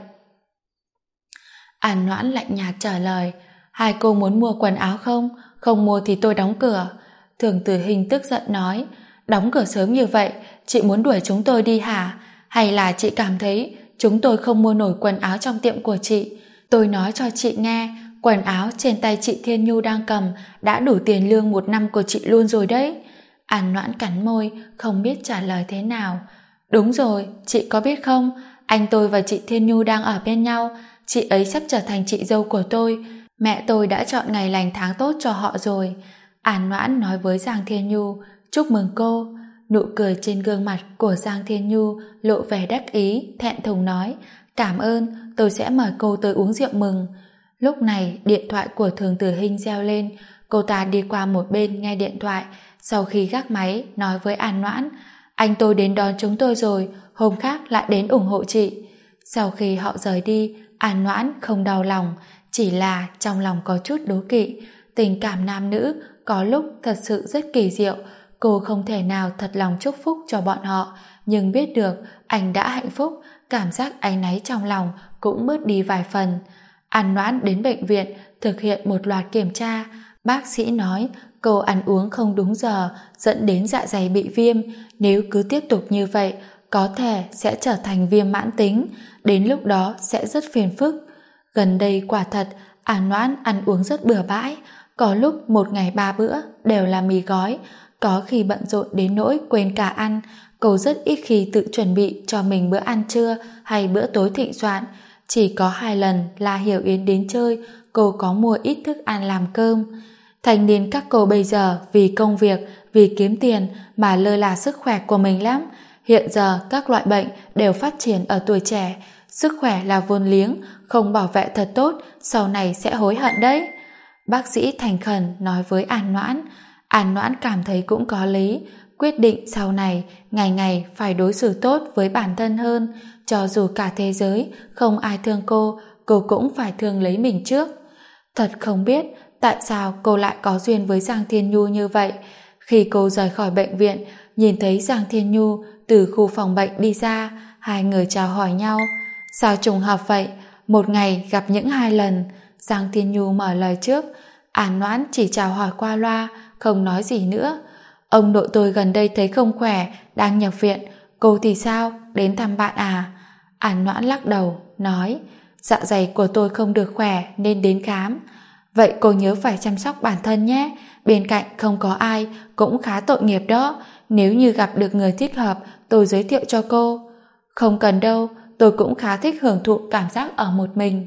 An Noãn lạnh nhạt trả lời. Hai cô muốn mua quần áo không? Không mua thì tôi đóng cửa. Thường Tử Hinh tức giận nói. Đóng cửa sớm như vậy, chị muốn đuổi chúng tôi đi hả? Hay là chị cảm thấy chúng tôi không mua nổi quần áo trong tiệm của chị? Tôi nói cho chị nghe, quần áo trên tay chị Thiên Nhu đang cầm đã đủ tiền lương 1 năm của chị luôn rồi đấy. An Noãn cắn môi, không biết trả lời thế nào. Đúng rồi, chị có biết không, anh tôi và chị Thiên Nhu đang ở bên nhau, chị ấy sắp trở thành chị dâu của tôi. Mẹ tôi đã chọn ngày lành tháng tốt cho họ rồi. An Noãn nói với Giang Thiên Nhu. Chúc mừng cô. Nụ cười trên gương mặt của Giang Thiên Nhu lộ vẻ đắc ý, thẹn thùng nói. Cảm ơn, tôi sẽ mời cô tới uống rượu mừng. Lúc này điện thoại của Thường Tử Hinh reo lên. Cô ta đi qua một bên nghe điện thoại. Sau khi gác máy nói với An Noãn. Anh tôi đến đón chúng tôi rồi, hôm khác lại đến ủng hộ chị. Sau khi họ rời đi, An Noãn không đau lòng, chỉ là trong lòng có chút đố kỵ. Tình cảm nam nữ có lúc thật sự rất kỳ diệu. Cô không thể nào thật lòng chúc phúc cho bọn họ, nhưng biết được anh đã hạnh phúc, cảm giác áy náy trong lòng cũng bớt đi vài phần. An Noãn đến bệnh viện thực hiện một loạt kiểm tra. Bác sĩ nói cô ăn uống không đúng giờ dẫn đến dạ dày bị viêm, nếu cứ tiếp tục như vậy có thể sẽ trở thành viêm mãn tính, đến lúc đó sẽ rất phiền phức. Gần đây quả thật An Noãn ăn uống rất bừa bãi, có lúc một ngày 3 bữa đều là mì gói, có khi bận rộn đến nỗi quên cả ăn. Cô rất ít khi tự chuẩn bị cho mình bữa ăn trưa hay bữa tối thịnh soạn, chỉ có 2 lần là Hiểu Yến đến chơi cô có mua ít thức ăn làm cơm. Thành niên các cô bây giờ vì công việc, vì kiếm tiền mà lơ là sức khỏe của mình lắm. Hiện giờ các loại bệnh đều phát triển ở tuổi trẻ, sức khỏe là vốn liếng, không bảo vệ thật tốt sau này sẽ hối hận đấy. Bác sĩ thành khẩn nói với An Noãn. An Noãn cảm thấy cũng có lý, quyết định sau này ngày ngày phải đối xử tốt với bản thân hơn, cho dù cả thế giới không ai thương cô cũng phải thương lấy mình trước. Thật không biết tại sao cô lại có duyên với Giang Thiên Nhu như vậy. Khi cô rời khỏi bệnh viện, nhìn thấy Giang Thiên Nhu từ khu phòng bệnh đi ra, hai người chào hỏi nhau. Sao trùng hợp vậy, một ngày gặp những 2 lần. Giang Thiên Nhu mở lời trước. An Noãn chỉ chào hỏi qua loa, không nói gì nữa. Ông nội tôi gần đây thấy không khỏe, đang nhập viện. Cô thì sao, đến thăm bạn à? An Noãn lắc đầu, nói dạ dày của tôi không được khỏe nên đến khám. Vậy cô nhớ phải chăm sóc bản thân nhé, bên cạnh không có ai cũng khá tội nghiệp đó. Nếu như gặp được người thích hợp tôi giới thiệu cho cô. Không cần đâu, tôi cũng khá thích hưởng thụ cảm giác ở một mình.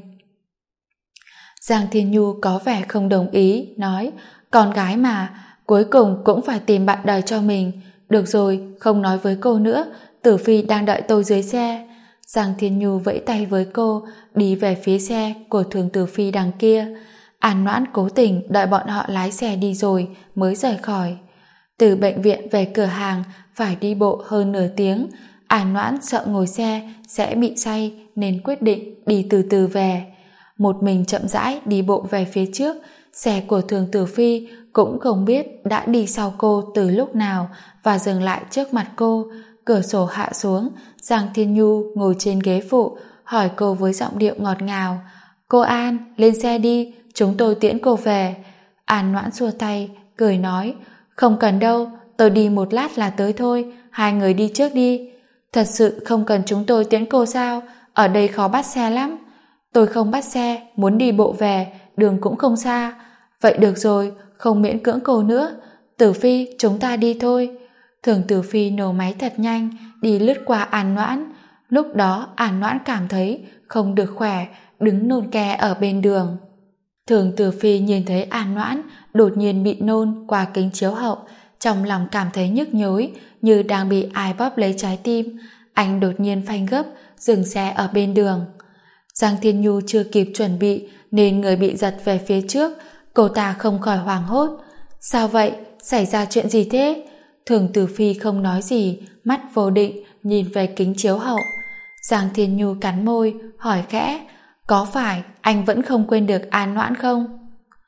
Giang Thiên Nhu có vẻ không đồng ý, nói con gái mà, cuối cùng cũng phải tìm bạn đời cho mình. Được rồi, không nói với cô nữa, Tử Phi đang đợi tôi dưới xe. Giang Thiên Nhu vẫy tay với cô, đi về phía xe của Thường Tử Phi đằng kia. An Noãn cố tình đợi bọn họ lái xe đi rồi mới rời khỏi. Từ bệnh viện về cửa hàng phải đi bộ hơn nửa tiếng. An Noãn sợ ngồi xe sẽ bị say nên quyết định đi từ từ về. Một mình chậm rãi đi bộ về phía trước, xe của Thường Tử Phi cũng không biết đã đi sau cô từ lúc nào và dừng lại trước mặt cô. Cửa sổ hạ xuống, Giang Thiên Nhu ngồi trên ghế phụ hỏi cô với giọng điệu ngọt ngào. Cô An, lên xe đi, chúng tôi tiễn cô về. An Noãn xua tay, cười nói không cần đâu, tôi đi một lát là tới thôi, hai người đi trước đi. Thật sự không cần chúng tôi tiễn cô sao? Ở đây khó bắt xe lắm. Tôi không bắt xe, muốn đi bộ về, đường cũng không xa. Vậy được rồi, không miễn cưỡng cô nữa. Tử Phi, chúng ta đi thôi. Thường Tử Phi nổ máy thật nhanh, đi lướt qua An Noãn. Lúc đó An Noãn cảm thấy không được khỏe, đứng nôn ke ở bên đường. Thường Tử Phi nhìn thấy An Noãn đột nhiên bị nôn qua kính chiếu hậu, trong lòng cảm thấy nhức nhối như đang bị ai bóp lấy trái tim. Anh đột nhiên phanh gấp, dừng xe ở bên đường. Giang Thiên Nhu chưa kịp chuẩn bị nên người bị giật về phía trước. Cô ta không khỏi hoảng hốt. Sao vậy? Xảy ra chuyện gì thế? Thường Tử Phi không nói gì, mắt vô định nhìn về kính chiếu hậu. Giang Thiên Nhu cắn môi, hỏi khẽ, có phải anh vẫn không quên được An Noãn không?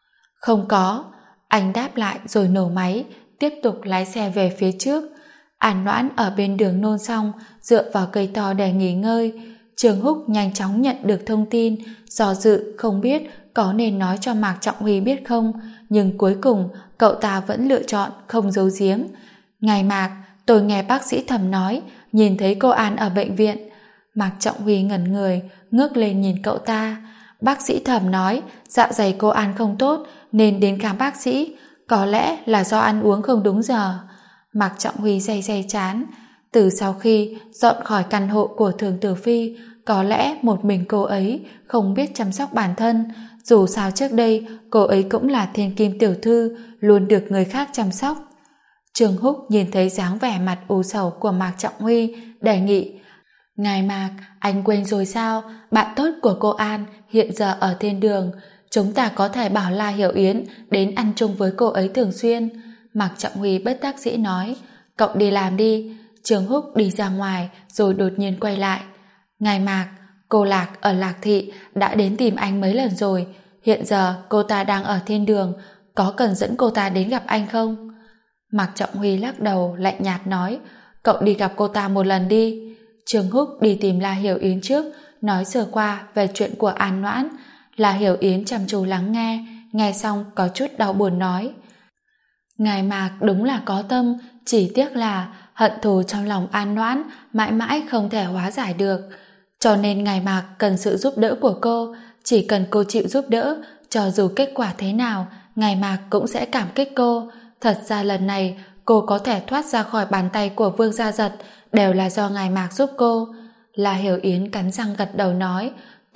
Không có, anh đáp lại rồi nổ máy, tiếp tục lái xe về phía trước. An Noãn ở bên đường nôn xong, dựa vào cây to để nghỉ ngơi. Trường Húc nhanh chóng nhận được thông tin, do dự không biết có nên nói cho Mạc Trọng Huy biết không, nhưng cuối cùng cậu ta vẫn lựa chọn không giấu giếm. Ngài Mạc, tôi nghe bác sĩ Thẩm nói, nhìn thấy cô An ở bệnh viện. Mạc Trọng Huy ngẩn người, ngước lên nhìn cậu ta. Bác sĩ Thẩm nói dạ dày cô An không tốt nên đến khám bác sĩ, có lẽ là do ăn uống không đúng giờ. Mạc Trọng Huy day chán. Từ sau khi dọn khỏi căn hộ của Thường Tử Phi, có lẽ một mình cô ấy không biết chăm sóc bản thân. Dù sao trước đây cô ấy cũng là thiên kim tiểu thư, luôn được người khác chăm sóc. Trường Húc nhìn thấy dáng vẻ mặt u sầu của Mạc Trọng Huy, đề nghị, ngài Mạc, anh quên rồi sao? Bạn tốt của cô An hiện giờ ở thiên đường, chúng ta có thể bảo La Hiểu Yến đến ăn chung với cô ấy thường xuyên. Mạc Trọng Huy bất đắc dĩ nói, cậu đi làm đi. Trường Húc đi ra ngoài rồi đột nhiên quay lại. Ngài Mạc, cô Lạc ở Lạc Thị đã đến tìm anh mấy lần rồi, hiện giờ cô ta đang ở thiên đường, có cần dẫn cô ta đến gặp anh không? Mạc Trọng Huy lắc đầu lạnh nhạt nói, cậu đi gặp cô ta một lần đi. Trường Húc đi tìm La Hiểu Yến trước, nói sơ qua về chuyện của An Noãn. La Hiểu Yến chăm chú lắng nghe, nghe xong có chút đau buồn nói: Ngài Mạc đúng là có tâm, chỉ tiếc là hận thù trong lòng An Noãn mãi mãi không thể hóa giải được. Cho nên ngài Mạc cần sự giúp đỡ của cô, chỉ cần cô chịu giúp đỡ, cho dù kết quả thế nào, ngài Mạc cũng sẽ cảm kích cô. Thật ra lần này cô có thể thoát ra khỏi bàn tay của Vương Gia Giật đều là do ngài Mạc giúp cô. La Hiểu Yến cắn răng gật đầu nói: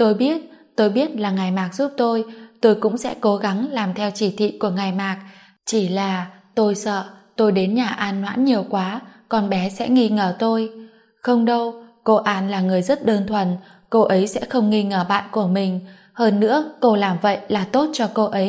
tôi biết là ngài Mạc giúp tôi cũng sẽ cố gắng làm theo chỉ thị của ngài Mạc. Chỉ là tôi sợ tôi đến nhà An Noãn nhiều quá, con bé sẽ nghi ngờ tôi. Không đâu, cô An là người rất đơn thuần, cô ấy sẽ không nghi ngờ bạn của mình. Hơn nữa, cô làm vậy là tốt cho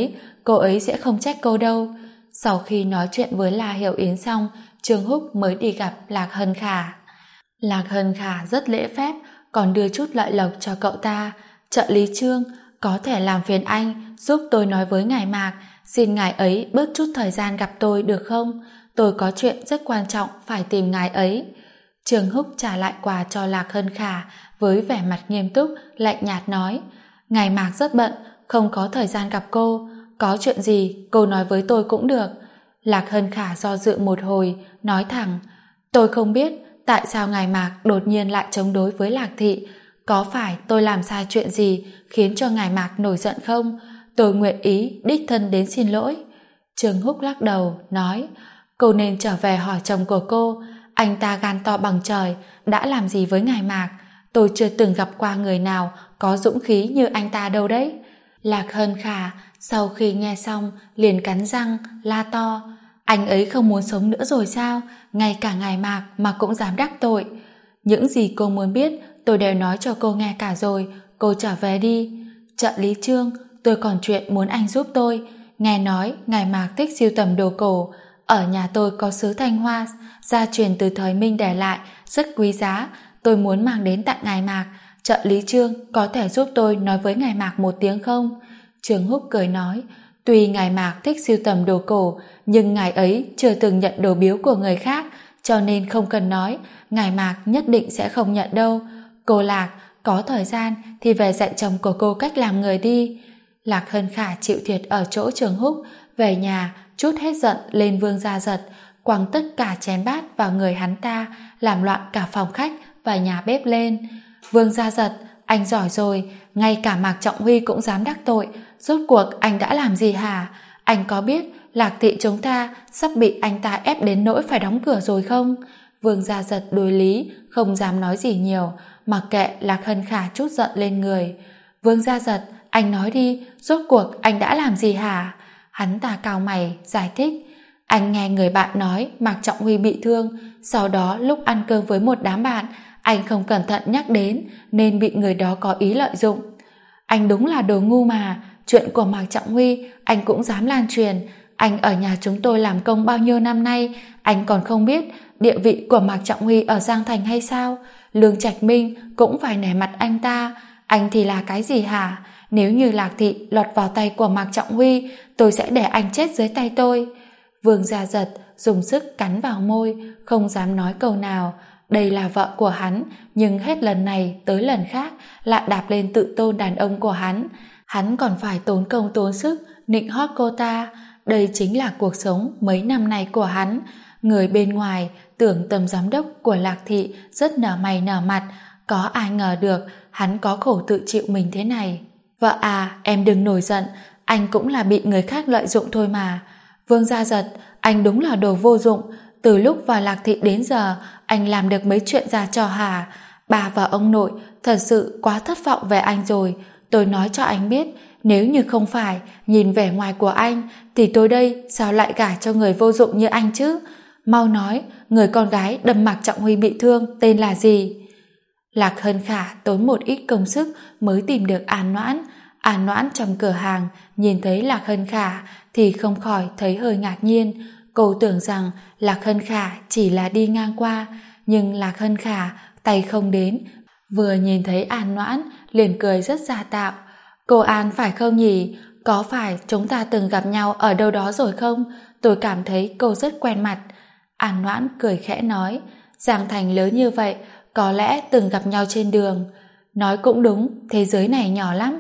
cô ấy sẽ không trách cô đâu. Sau khi nói chuyện với La Hiểu Yến xong, Trương Húc mới đi gặp Lạc Hân Khả. Lạc Hân Khả rất lễ phép, còn đưa chút lợi lộc cho cậu ta. Trợ lý Trương, có thể làm phiền anh giúp tôi nói với ngài Mạc, xin ngài ấy bớt chút thời gian gặp tôi được không? Tôi có chuyện rất quan trọng phải tìm ngài ấy. Trương Húc trả lại quà cho Lạc Hân Khả với vẻ mặt nghiêm túc, lạnh nhạt nói: ngài Mạc rất bận, không có thời gian gặp cô. Có chuyện gì cô nói với tôi cũng được. Lạc Hân Khả do dự một hồi, nói thẳng: tôi không biết tại sao ngài Mạc đột nhiên lại chống đối với Lạc Thị. Có phải tôi làm sai chuyện gì khiến cho ngài Mạc nổi giận không? Tôi nguyện ý đích thân đến xin lỗi. Trương Húc lắc đầu, nói: cô nên trở về hỏi chồng của cô. Anh ta gan to bằng trời, đã làm gì với ngài Mạc? Tôi chưa từng gặp qua người nào có dũng khí như anh ta đâu đấy. Lạc Hân Khả sau khi nghe xong liền cắn răng, la to: anh ấy không muốn sống nữa rồi sao? Ngay cả ngài Mạc mà cũng dám đắc tội. Những gì cô muốn biết tôi đều nói cho cô nghe cả rồi, cô trở về đi. Trợ lý Trương, tôi còn chuyện muốn anh giúp tôi. Nghe nói ngài Mạc thích sưu tầm đồ cổ, ở nhà tôi có sứ Thanh Hoa gia truyền từ thời Minh để lại, rất quý giá, tôi muốn mang đến tặng ngài Mạc. Trợ lý Trương có thể giúp tôi nói với ngài Mạc một tiếng không? Trương Húc cười nói: tuy ngài Mạc thích sưu tầm đồ cổ, nhưng ngài ấy chưa từng nhận đồ biếu của người khác, cho nên không cần nói, ngài Mạc nhất định sẽ không nhận đâu. Cô Lạc, có thời gian thì về dạy chồng của cô cách làm người đi. Lạc Hân Khả chịu thiệt ở chỗ Trương Húc, về nhà trút hết giận lên Vương Gia Giật, quăng tất cả chén bát vào người hắn ta, làm loạn cả phòng khách và nhà bếp lên. Vương Gia Giật, anh giỏi rồi, ngay cả Mạc Trọng Huy cũng dám đắc tội. Rốt cuộc anh đã làm gì hả? Anh có biết Lạc Thị chúng ta sắp bị anh ta ép đến nỗi phải đóng cửa rồi không? Vương Gia Giật đối lý, không dám nói gì nhiều, mặc kệ Lạc Hân Khả trút giận lên người. Vương Gia Giật, anh nói đi, rốt cuộc anh đã làm gì hả? Hắn ta cau mày, giải thích: anh nghe người bạn nói Mạc Trọng Huy bị thương, sau đó lúc ăn cơm với một đám bạn, anh không cẩn thận nhắc đến nên bị người đó có ý lợi dụng. Anh đúng là đồ ngu mà, chuyện của Mạc Trọng Huy anh cũng dám lan truyền. Anh ở nhà chúng tôi làm công bao nhiêu năm nay, anh còn không biết địa vị của Mạc Trọng Huy ở Giang Thành hay sao? Lương Trạch Minh cũng phải nể mặt anh ta. Anh thì là cái gì hả? Nếu như Lạc Thị lọt vào tay của Mạc Trọng Huy, tôi sẽ để anh chết dưới tay tôi. Vương Gia Giật dùng sức cắn vào môi, không dám nói câu nào. Đây là vợ của hắn, nhưng hết lần này tới lần khác lại đạp lên tự tôn đàn ông của hắn. Hắn còn phải tốn công tốn sức nịnh hót cô ta. Đây chính là cuộc sống mấy năm nay của hắn. Người bên ngoài tưởng tầm giám đốc của Lạc Thị rất nở mày nở mặt, có ai ngờ được hắn có khổ tự chịu mình thế này. Vợ à, em đừng nổi giận, anh cũng là bị người khác lợi dụng thôi mà. Vương Gia Giật, anh đúng là đồ vô dụng. Từ lúc vào Lạc Thị đến giờ, anh làm được mấy chuyện ra trò hả? Bà và ông nội thật sự quá thất vọng về anh rồi. Tôi nói cho anh biết, nếu như không phải nhìn vẻ ngoài của anh, thì tôi đây sao lại gả cho người vô dụng như anh chứ? Mau nói, người con gái đâm Mạc Trọng Huy bị thương tên là gì? Lạc Hân Khả tốn một ít công sức mới tìm được An Noãn. An Noãn trong cửa hàng nhìn thấy Lạc Hân Khả thì không khỏi thấy hơi ngạc nhiên. Cô tưởng rằng Lạc Hân Khả chỉ là đi ngang qua, nhưng Lạc Hân Khả tay không đến, vừa nhìn thấy An Noãn liền cười rất giả tạo. Cô An phải không nhỉ? Có phải chúng ta từng gặp nhau ở đâu đó rồi không? Tôi cảm thấy cô rất quen mặt. An Noãn cười khẽ nói: Giang Thành lớn như vậy, có lẽ từng gặp nhau trên đường. Nói cũng đúng, thế giới này nhỏ lắm.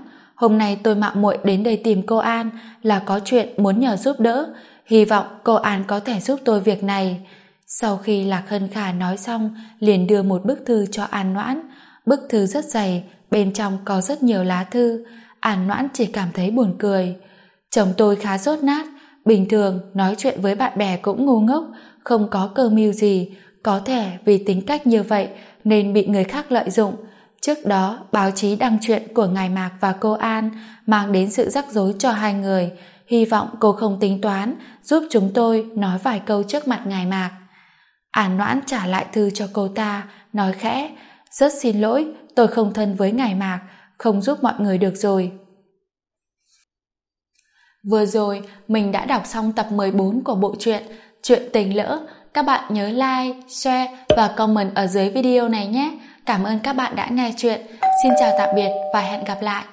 Hôm nay tôi mạo muội đến đây tìm cô An là có chuyện muốn nhờ giúp đỡ, hy vọng cô An có thể giúp tôi việc này. Sau khi Lạc Hân Khả nói xong, liền đưa một bức thư cho An Noãn. Bức thư rất dày, bên trong có rất nhiều lá thư. An Noãn chỉ cảm thấy buồn cười. Chồng tôi khá dốt nát, bình thường nói chuyện với bạn bè cũng ngu ngốc, không có cơ mưu gì, có thể vì tính cách như vậy nên bị người khác lợi dụng. Trước đó, báo chí đăng chuyện của ngài Mạc và cô An mang đến sự rắc rối cho hai người. Hy vọng cô không tính toán, giúp chúng tôi nói vài câu trước mặt ngài Mạc. An Noãn trả lại thư cho cô ta, nói khẽ, rất xin lỗi, tôi không thân với ngài Mạc, không giúp mọi người được rồi. Vừa rồi, mình đã đọc xong tập 14 của bộ truyện Chuyện Tình Lỡ. Các bạn nhớ like, share và comment ở dưới video này nhé. Cảm ơn các bạn đã nghe chuyện. Xin chào tạm biệt và hẹn gặp lại.